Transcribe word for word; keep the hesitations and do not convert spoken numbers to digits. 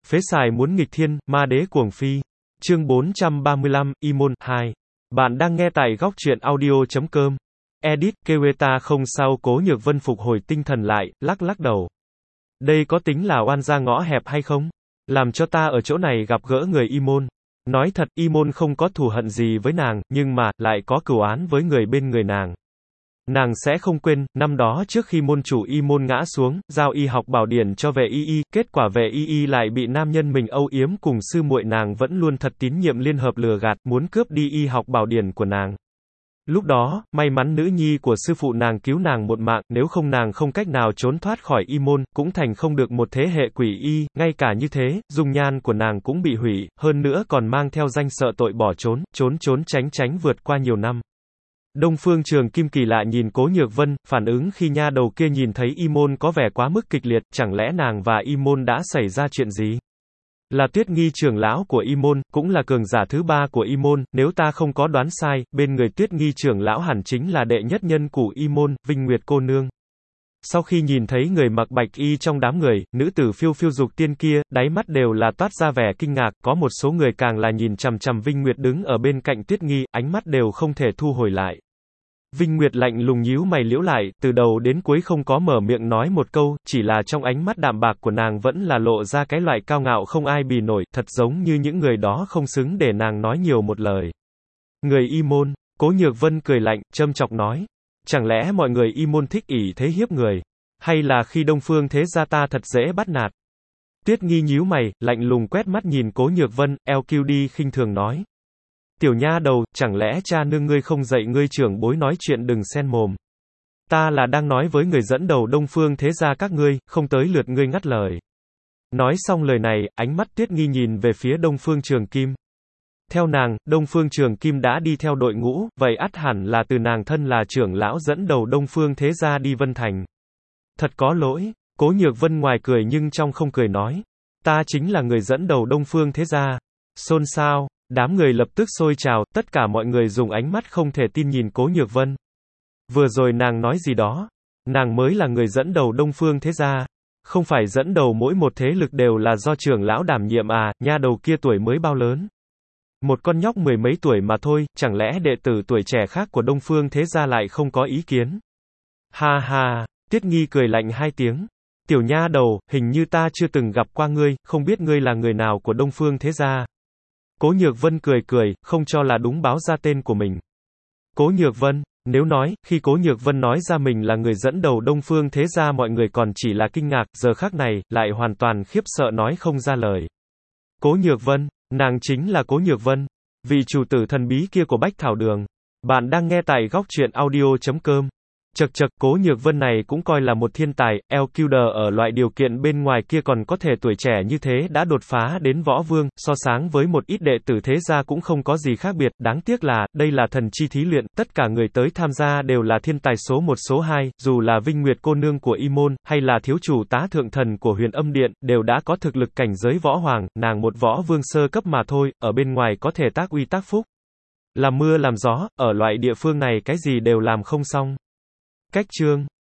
Phế xài muốn nghịch thiên, ma đế cuồng phi. Chương bốn trăm ba mươi lăm, Y Môn, hai. Bạn đang nghe tại góc truyện audio chấm com. Edit, Keweta không sao. Cố Nhược Vân phục hồi tinh thần lại, lắc lắc đầu. Đây có tính là oan gia ngõ hẹp hay không? Làm cho ta ở chỗ này gặp gỡ người Y Môn. Nói thật, Y Môn không có thù hận gì với nàng, nhưng mà, lại có cửu án với người bên người nàng. Nàng sẽ không quên, năm đó trước khi môn chủ Y Môn ngã xuống, giao y học bảo điển cho Vệ Y Y, kết quả Vệ Y Y lại bị nam nhân mình âu yếm cùng sư muội nàng vẫn luôn thật tín nhiệm liên hợp lừa gạt, muốn cướp đi y học bảo điển của nàng. Lúc đó, may mắn nữ nhi của sư phụ nàng cứu nàng một mạng, nếu không nàng không cách nào trốn thoát khỏi Y Môn, cũng thành không được một thế hệ quỷ y, ngay cả như thế, dung nhan của nàng cũng bị hủy, hơn nữa còn mang theo danh sợ tội bỏ trốn, trốn trốn tránh tránh vượt qua nhiều năm. Đông Phương Trường Kim kỳ lạ nhìn Cố Nhược Vân, phản ứng khi nha đầu kia nhìn thấy Y Môn có vẻ quá mức kịch liệt, chẳng lẽ nàng và Y Môn đã xảy ra chuyện gì? Là Tuyết Nghi trưởng lão của Y Môn, cũng là cường giả thứ ba của Y Môn, nếu ta không có đoán sai, bên người Tuyết Nghi trưởng lão hẳn chính là đệ nhất nhân của Y Môn, Vinh Nguyệt cô nương. Sau khi nhìn thấy người mặc bạch y trong đám người, nữ tử phiêu phiêu dục tiên kia, đáy mắt đều là toát ra vẻ kinh ngạc, có một số người càng là nhìn chằm chằm Vinh Nguyệt đứng ở bên cạnh Tuyết Nghi, ánh mắt đều không thể thu hồi lại. Vinh Nguyệt lạnh lùng nhíu mày liễu lại, từ đầu đến cuối không có mở miệng nói một câu, chỉ là trong ánh mắt đạm bạc của nàng vẫn là lộ ra cái loại cao ngạo không ai bì nổi, thật giống như những người đó không xứng để nàng nói nhiều một lời. Người Y Môn, Cố Nhược Vân cười lạnh, châm chọc nói. Chẳng lẽ mọi người Y Môn thích ỷ thế hiếp người? Hay là khi Đông Phương thế gia ta thật dễ bắt nạt? Tuyết Nghi nhíu mày, lạnh lùng quét mắt nhìn Cố Nhược Vân, eo kiu đi khinh thường nói. Tiểu nha đầu, chẳng lẽ cha nương ngươi không dạy ngươi trưởng bối nói chuyện đừng xen mồm. Ta là đang nói với người dẫn đầu Đông Phương thế gia các ngươi, không tới lượt ngươi ngắt lời. Nói xong lời này, ánh mắt Tuyết Nghi nhìn về phía Đông Phương Trường Kim. Theo nàng, Đông Phương Trường Kim đã đi theo đội ngũ, vậy ắt hẳn là từ nàng thân là trưởng lão dẫn đầu Đông Phương thế gia đi Vân Thành. Thật có lỗi, Cố Nhược Vân ngoài cười nhưng trong không cười nói. Ta chính là người dẫn đầu Đông Phương thế gia. Xôn xao. Đám người lập tức sôi trào, tất cả mọi người dùng ánh mắt không thể tin nhìn Cố Nhược Vân. Vừa rồi nàng nói gì đó? Nàng mới là người dẫn đầu Đông Phương thế gia. Không phải dẫn đầu mỗi một thế lực đều là do trưởng lão đảm nhiệm à, nha đầu kia tuổi mới bao lớn? Một con nhóc mười mấy tuổi mà thôi, chẳng lẽ đệ tử tuổi trẻ khác của Đông Phương thế gia lại không có ý kiến? Ha ha, Tuyết Nghi cười lạnh hai tiếng. Tiểu nha đầu, hình như ta chưa từng gặp qua ngươi, không biết ngươi là người nào của Đông Phương thế gia. Cố Nhược Vân cười cười, không cho là đúng báo ra tên của mình. Cố Nhược Vân, nếu nói, khi Cố Nhược Vân nói ra mình là người dẫn đầu Đông Phương thế gia mọi người còn chỉ là kinh ngạc, giờ khắc này, lại hoàn toàn khiếp sợ nói không ra lời. Cố Nhược Vân, nàng chính là Cố Nhược Vân, vị chủ tử thần bí kia của Bách Thảo Đường. Bạn đang nghe tại góc truyện audio chấm com. Chật chật, Cố Nhược Vân này cũng coi là một thiên tài, L Q D ở loại điều kiện bên ngoài kia còn có thể tuổi trẻ như thế đã đột phá đến võ vương, so sáng với một ít đệ tử thế gia cũng không có gì khác biệt, đáng tiếc là, đây là thần chi thí luyện, tất cả người tới tham gia đều là thiên tài số một số hai, dù là Vinh Nguyệt cô nương của Y Môn, hay là thiếu chủ tá thượng thần của Huyền Âm Điện, đều đã có thực lực cảnh giới võ hoàng, nàng một võ vương sơ cấp mà thôi, ở bên ngoài có thể tác uy tác phúc. Làm mưa làm gió, ở loại địa phương này cái gì đều làm không xong. Cách chương